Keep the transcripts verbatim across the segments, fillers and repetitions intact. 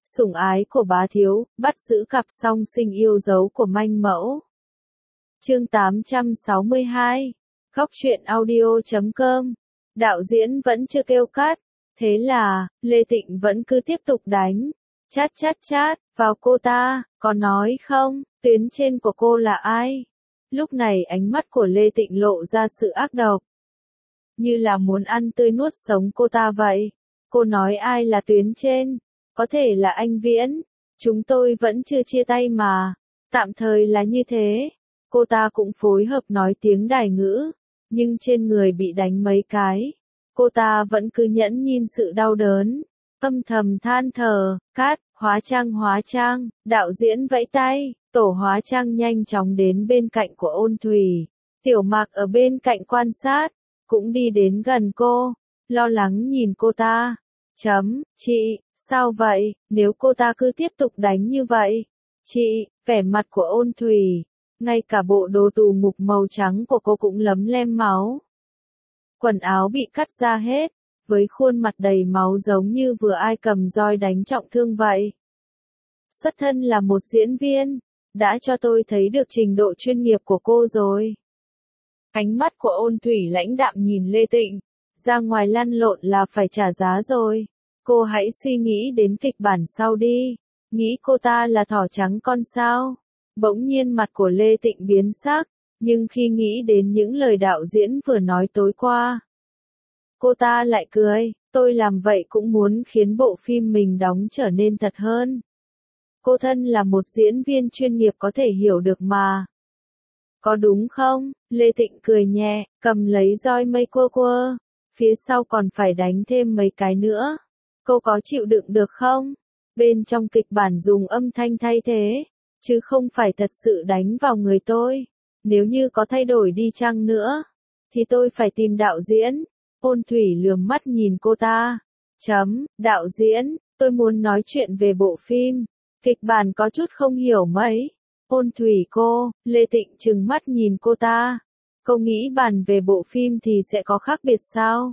Sủng ái của bá thiếu, bắt giữ cặp song sinh yêu dấu của manh mẫu. Chương tám trăm sáu mươi hai. Góc truyện audio chấm com. Đạo diễn vẫn chưa kêu cắt, thế là, Lê Tịnh vẫn cứ tiếp tục đánh. Chát chát chát, vào cô ta, có nói không, tuyến trên của cô là ai? Lúc này ánh mắt của Lê Tịnh lộ ra sự ác độc. Như là muốn ăn tươi nuốt sống cô ta vậy. Cô nói ai là tuyến trên? Có thể là anh Viễn. Chúng tôi vẫn chưa chia tay mà. Tạm thời là như thế. Cô ta cũng phối hợp nói tiếng đài ngữ. Nhưng trên người bị đánh mấy cái. Cô ta vẫn cứ nhẫn nhìn sự đau đớn. Âm thầm than thở, cát, hóa trang hóa trang, đạo diễn vẫy tay, tổ hóa trang nhanh chóng đến bên cạnh của Ôn Thùy. Tiểu Mạc ở bên cạnh quan sát, cũng đi đến gần cô, lo lắng nhìn cô ta. Chấm, chị, sao vậy, nếu cô ta cứ tiếp tục đánh như vậy? Chị, vẻ mặt của Ôn Thùy, ngay cả bộ đồ tù mục màu trắng của cô cũng lấm lem máu. Quần áo bị cắt ra hết, với khuôn mặt đầy máu giống như vừa ai cầm roi đánh trọng thương vậy. Xuất thân là một diễn viên, đã cho tôi thấy được trình độ chuyên nghiệp của cô rồi. Ánh mắt của Ôn Thủy lãnh đạm nhìn Lê Tịnh, ra ngoài lăn lộn là phải trả giá rồi. Cô hãy suy nghĩ đến kịch bản sau đi, nghĩ cô ta là thỏ trắng con sao. Bỗng nhiên mặt của Lê Tịnh biến sắc, nhưng khi nghĩ đến những lời đạo diễn vừa nói tối qua, cô ta lại cười, tôi làm vậy cũng muốn khiến bộ phim mình đóng trở nên thật hơn. Cô thân là một diễn viên chuyên nghiệp có thể hiểu được mà. Có đúng không? Lê Tịnh cười nhẹ, cầm lấy roi mây quơ quơ, phía sau còn phải đánh thêm mấy cái nữa. Cô có chịu đựng được không? Bên trong kịch bản dùng âm thanh thay thế, chứ không phải thật sự đánh vào người tôi. Nếu như có thay đổi đi chăng nữa, thì tôi phải tìm đạo diễn. Ôn Thủy lườm mắt nhìn cô ta. Chấm, đạo diễn, tôi muốn nói chuyện về bộ phim. Kịch bản có chút không hiểu mấy. Ôn Thủy cô, Lê Tịnh trừng mắt nhìn cô ta. Cô nghĩ bàn về bộ phim thì sẽ có khác biệt sao?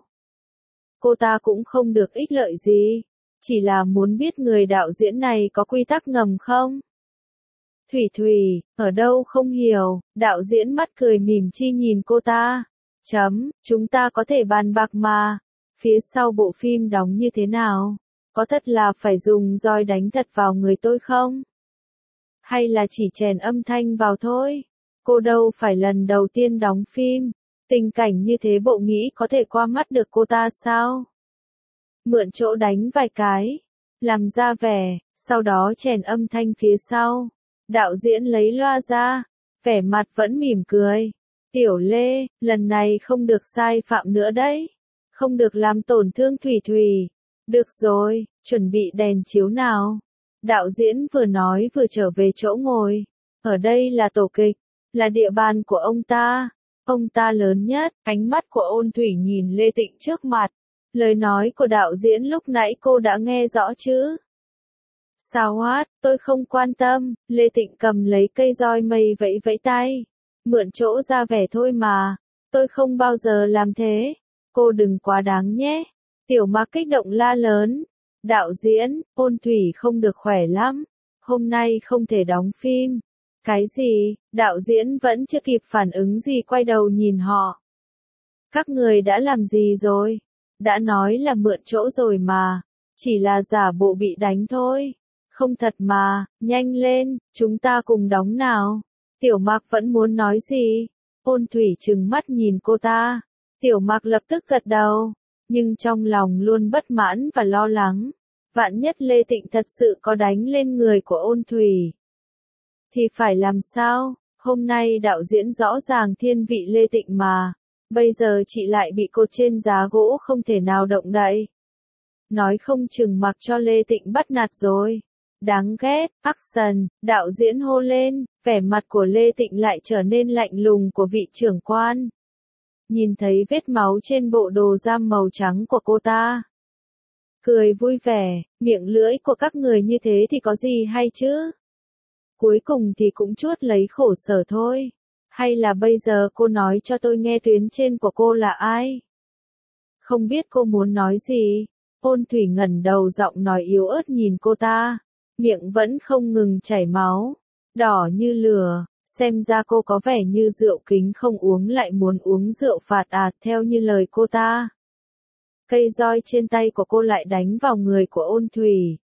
Cô ta cũng không được ích lợi gì. Chỉ là muốn biết người đạo diễn này có quy tắc ngầm không? Thủy Thủy, ở đâu không hiểu, đạo diễn mắt cười mỉm chi nhìn cô ta. Chấm, chúng ta có thể bàn bạc mà. Phía sau bộ phim đóng như thế nào? Có thật là phải dùng roi đánh thật vào người tôi không? Hay là chỉ chèn âm thanh vào thôi? Cô đâu phải lần đầu tiên đóng phim. Tình cảnh như thế bộ nghĩ có thể qua mắt được cô ta sao? Mượn chỗ đánh vài cái. Làm ra vẻ, sau đó chèn âm thanh phía sau. Đạo diễn lấy loa ra. Vẻ mặt vẫn mỉm cười. Tiểu Lê, lần này không được sai phạm nữa đấy. Không được làm tổn thương Thủy Thủy. Được rồi, chuẩn bị đèn chiếu nào. Đạo diễn vừa nói vừa trở về chỗ ngồi. Ở đây là tổ kịch, là địa bàn của ông ta. Ông ta lớn nhất, ánh mắt của Ôn Thủy nhìn Lê Tịnh trước mặt. Lời nói của đạo diễn lúc nãy cô đã nghe rõ chứ? Sao hát, tôi không quan tâm. Lê Tịnh cầm lấy cây roi mây vẫy vẫy tay. Mượn chỗ ra vẻ thôi mà. Tôi không bao giờ làm thế. Cô đừng quá đáng nhé. Tiểu Mạc kích động la lớn. Đạo diễn, Ôn Thủy không được khỏe lắm. Hôm nay không thể đóng phim. Cái gì? Đạo diễn vẫn chưa kịp phản ứng gì quay đầu nhìn họ. Các người đã làm gì rồi? Đã nói là mượn chỗ rồi mà. Chỉ là giả bộ bị đánh thôi. Không thật mà, nhanh lên, chúng ta cùng đóng nào. Tiểu Mạc vẫn muốn nói gì? Ôn Thủy trừng mắt nhìn cô ta. Tiểu Mạc lập tức gật đầu. Nhưng trong lòng luôn bất mãn và lo lắng. Vạn nhất Lê Tịnh thật sự có đánh lên người của Ôn Thủy. Thì phải làm sao? Hôm nay đạo diễn rõ ràng thiên vị Lê Tịnh mà. Bây giờ chị lại bị cột trên giá gỗ không thể nào động đậy. Nói không chừng mặc cho Lê Tịnh bắt nạt rồi. Đáng ghét, action, đạo diễn hô lên, vẻ mặt của Lê Tịnh lại trở nên lạnh lùng của vị trưởng quan. Nhìn thấy vết máu trên bộ đồ ram màu trắng của cô ta. Cười vui vẻ, miệng lưỡi của các người như thế thì có gì hay chứ? Cuối cùng thì cũng chuốt lấy khổ sở thôi. Hay là bây giờ cô nói cho tôi nghe tuyến trên của cô là ai? Không biết cô muốn nói gì? Ôn Thủy ngẩng đầu, giọng nói yếu ớt nhìn cô ta, miệng vẫn không ngừng chảy máu, đỏ như lửa, xem ra cô có vẻ như rượu kính không uống lại muốn uống rượu phạt à, theo như lời cô ta. Cây roi trên tay của cô lại đánh vào người của Ôn Thủy.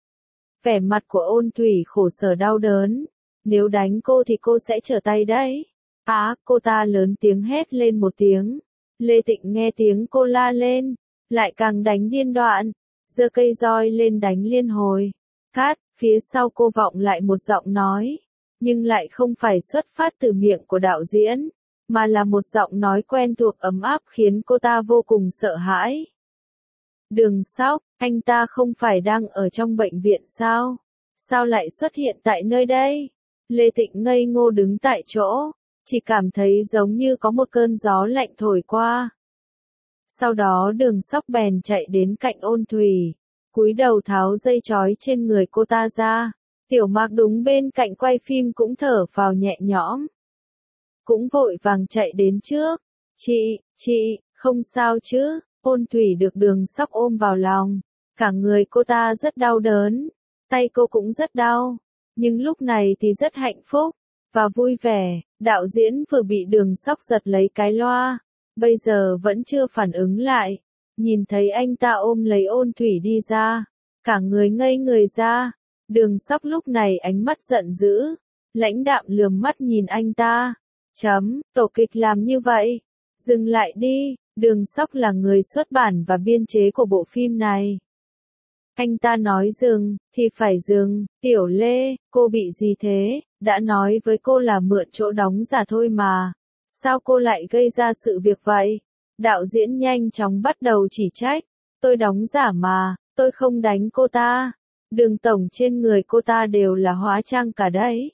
Vẻ mặt của Ôn Thủy khổ sở đau đớn, nếu đánh cô thì cô sẽ trở tay đấy. Á, cô ta lớn tiếng hét lên một tiếng. Lê Tịnh nghe tiếng cô la lên, lại càng đánh điên đoạn, giơ cây roi lên đánh liên hồi. Cát, phía sau cô vọng lại một giọng nói, nhưng lại không phải xuất phát từ miệng của đạo diễn, mà là một giọng nói quen thuộc ấm áp khiến cô ta vô cùng sợ hãi. Đường Sóc, anh ta không phải đang ở trong bệnh viện sao? Sao lại xuất hiện tại nơi đây? Lê Tịnh ngây ngô đứng tại chỗ, chỉ cảm thấy giống như có một cơn gió lạnh thổi qua. Sau đó Đường Sóc bèn chạy đến cạnh Ôn Thủy, cúi đầu tháo dây trói trên người cô ta ra. Tiểu Mạc đúng bên cạnh quay phim cũng thở phào nhẹ nhõm, cũng vội vàng chạy đến trước. Chị, chị, không sao chứ? Ôn Thủy được Đường Sóc ôm vào lòng, cả người cô ta rất đau đớn, tay cô cũng rất đau, nhưng lúc này thì rất hạnh phúc và vui vẻ. Đạo diễn vừa bị Đường Sóc giật lấy cái loa, bây giờ vẫn chưa phản ứng lại, nhìn thấy anh ta ôm lấy Ôn Thủy đi ra, cả người ngây người ra. Đường Sóc lúc này ánh mắt giận dữ, lãnh đạm lườm mắt nhìn anh ta. Chấm, tổ kịch làm như vậy, dừng lại đi. Đường Sóc là người xuất bản và biên chế của bộ phim này. Anh ta nói dừng, thì phải dừng. Tiểu Lê, cô bị gì thế? Đã nói với cô là mượn chỗ đóng giả thôi mà. Sao cô lại gây ra sự việc vậy? Đạo diễn nhanh chóng bắt đầu chỉ trách. Tôi đóng giả mà, tôi không đánh cô ta. Đường tổng trên người cô ta đều là hóa trang cả đấy.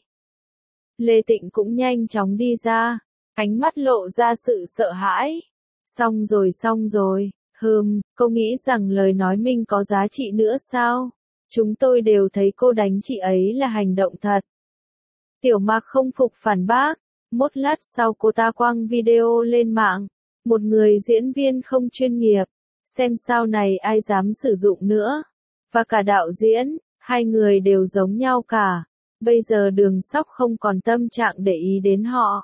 Lê Tịnh cũng nhanh chóng đi ra, ánh mắt lộ ra sự sợ hãi. Xong rồi xong rồi, hừm, cô nghĩ rằng lời nói mình có giá trị nữa sao? Chúng tôi đều thấy cô đánh chị ấy là hành động thật. Tiểu Mạc không phục phản bác, một lát sau cô ta quăng video lên mạng. Một người diễn viên không chuyên nghiệp, xem sau này ai dám sử dụng nữa. Và cả đạo diễn, hai người đều giống nhau cả. Bây giờ Đường Sóc không còn tâm trạng để ý đến họ.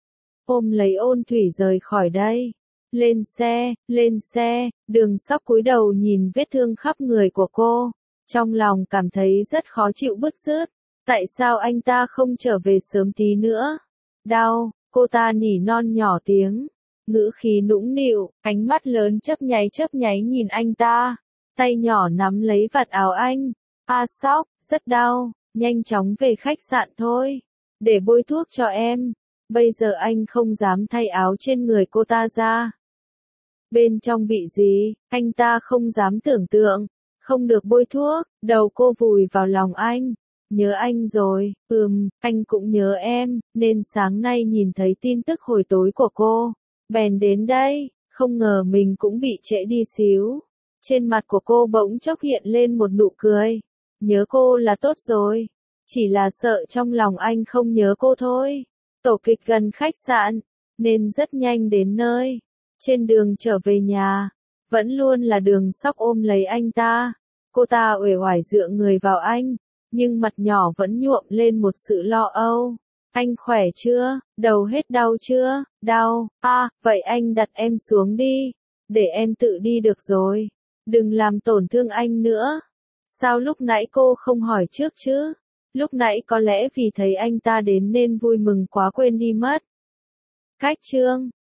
Ôm lấy Ôn Thủy rời khỏi đây. Lên xe, lên xe. Đường Sóc cúi đầu nhìn vết thương khắp người của cô, trong lòng cảm thấy rất khó chịu bứt rứt. Tại sao anh ta không trở về sớm tí nữa? Đau, cô ta nỉ non nhỏ tiếng, ngữ khí nũng nịu, ánh mắt lớn chớp nháy chớp nháy nhìn anh ta, tay nhỏ nắm lấy vạt áo anh. A Sóc, rất đau, nhanh chóng về khách sạn thôi, để bôi thuốc cho em. Bây giờ anh không dám thay áo trên người cô ta ra. Bên trong bị gì, anh ta không dám tưởng tượng. Không được bôi thuốc, đầu cô vùi vào lòng anh. Nhớ anh rồi, ừm, anh cũng nhớ em, nên sáng nay nhìn thấy tin tức hồi tối của cô, bèn đến đây, không ngờ mình cũng bị trễ đi xíu. Trên mặt của cô bỗng chốc hiện lên một nụ cười. Nhớ cô là tốt rồi, chỉ là sợ trong lòng anh không nhớ cô thôi. Tổ kịch gần khách sạn, nên rất nhanh đến nơi. Trên đường trở về nhà, vẫn luôn là Đường Sóc ôm lấy anh ta. Cô ta uể oải dựa người vào anh, nhưng mặt nhỏ vẫn nhuộm lên một sự lo âu. Anh khỏe chưa? Đầu hết đau chưa? Đau, à, vậy anh đặt em xuống đi, để em tự đi được rồi. Đừng làm tổn thương anh nữa. Sao lúc nãy cô không hỏi trước chứ? Lúc nãy có lẽ vì thấy anh ta đến nên vui mừng quá quên đi mất. Cách chương